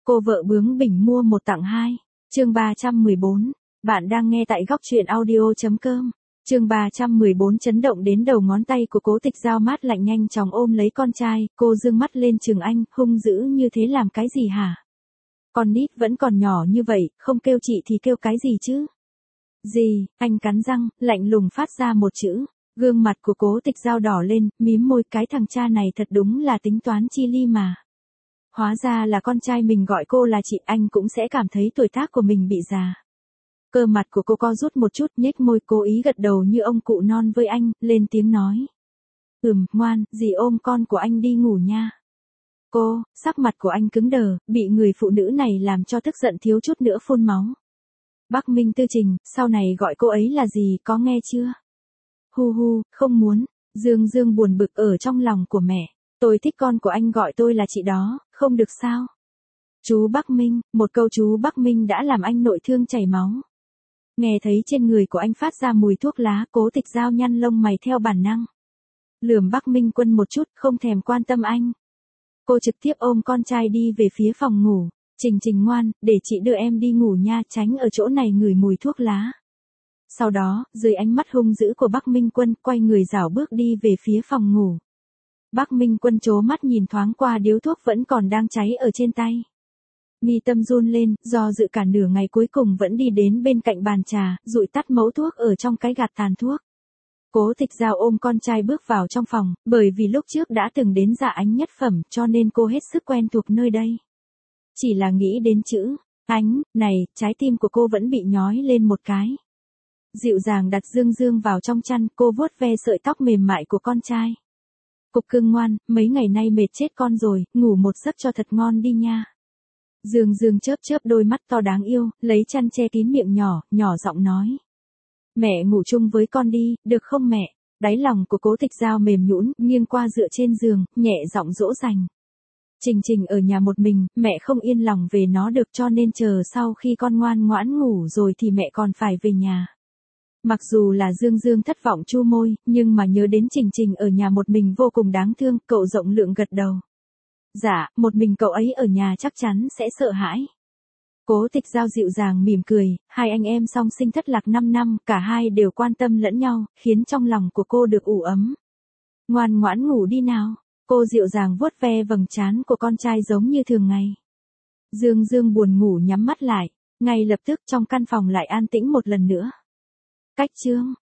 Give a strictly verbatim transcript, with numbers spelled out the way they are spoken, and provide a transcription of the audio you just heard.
Cô vợ bướng bỉnh mua một tặng hai. Chương ba trăm mười bốn. Bạn đang nghe tại góc truyện audio chấm com. Chương ba trăm mười bốn chấn động đến đầu ngón tay của Cố Tịch Giao mát lạnh nhanh chóng ôm lấy con trai, cô dương mắt lên Trường Anh, hung dữ như thế làm cái gì hả? Con nít vẫn còn nhỏ như vậy, không kêu chị thì kêu cái gì chứ? Gì? Anh cắn răng, lạnh lùng phát ra một chữ. Gương mặt của Cố Tịch Giao đỏ lên, mím môi, cái thằng cha này thật đúng là tính toán chi ly mà. Hóa ra là con trai mình gọi cô là chị, anh cũng sẽ cảm thấy tuổi tác của mình bị già. Cơ mặt của cô co rút một chút, nhếch môi cố ý gật đầu như ông cụ non với anh, lên tiếng nói. Ừm, ngoan, dì ôm con của anh đi ngủ nha. Cô, sắc mặt của anh cứng đờ, bị người phụ nữ này làm cho tức giận thiếu chút nữa phun máu. Bắc Minh Tư Trình, sau này gọi cô ấy là gì, có nghe chưa? Hu hu, không muốn. Dương Dương buồn bực ở trong lòng của mẹ. Tôi thích con của anh gọi tôi là chị đó, không được sao? Chú Bắc Minh, một câu chú Bắc Minh đã làm anh nội thương chảy máu. Nghe thấy trên người của anh phát ra mùi thuốc lá, Cố Tịch Giao nhăn lông mày theo bản năng. Lườm Bắc Minh Quân một chút, không thèm quan tâm anh. Cô trực tiếp ôm con trai đi về phía phòng ngủ. Trình Trình ngoan, để chị đưa em đi ngủ nha, tránh ở chỗ này ngửi mùi thuốc lá. Sau đó, dưới ánh mắt hung dữ của Bắc Minh Quân, quay người rảo bước đi về phía phòng ngủ. Bắc Minh Quân trố mắt nhìn thoáng qua điếu thuốc vẫn còn đang cháy ở trên tay. Mi tâm run lên, do dự cả nửa ngày cuối cùng vẫn đi đến bên cạnh bàn trà, dụi tắt mẩu thuốc ở trong cái gạt tàn thuốc. Cố Tịch Giao ôm con trai bước vào trong phòng, bởi vì lúc trước đã từng đến Dạ Ánh nhất phẩm cho nên cô hết sức quen thuộc nơi đây. Chỉ là nghĩ đến chữ ánh này, trái tim của cô vẫn bị nhói lên một cái. Dịu dàng đặt Dương Dương vào trong chăn, cô vuốt ve sợi tóc mềm mại của con trai. Cục cưng ngoan, mấy ngày nay mệt chết con rồi, ngủ một giấc cho thật ngon đi nha. Dương Dương chớp chớp đôi mắt to đáng yêu, lấy chăn che kín miệng nhỏ, nhỏ giọng nói. Mẹ ngủ chung với con đi, được không mẹ? Đáy lòng của Cố Tịch Giao mềm nhũn, nghiêng qua dựa trên giường, nhẹ giọng dỗ dành. Trình Trình ở nhà một mình, mẹ không yên lòng về nó được cho nên chờ sau khi con ngoan ngoãn ngủ rồi thì mẹ còn phải về nhà. Mặc dù là Dương Dương thất vọng chu môi, nhưng mà nhớ đến Trình Trình ở nhà một mình vô cùng đáng thương, cậu rộng lượng gật đầu. Dạ, một mình cậu ấy ở nhà chắc chắn sẽ sợ hãi. Cố Tịch Giao dịu dàng mỉm cười, hai anh em song sinh thất lạc năm năm, cả hai đều quan tâm lẫn nhau, khiến trong lòng của cô được ủ ấm. Ngoan ngoãn ngủ đi nào, cô dịu dàng vuốt ve vầng trán của con trai giống như thường ngày. Dương Dương buồn ngủ nhắm mắt lại, ngay lập tức trong căn phòng lại an tĩnh một lần nữa. Cách chương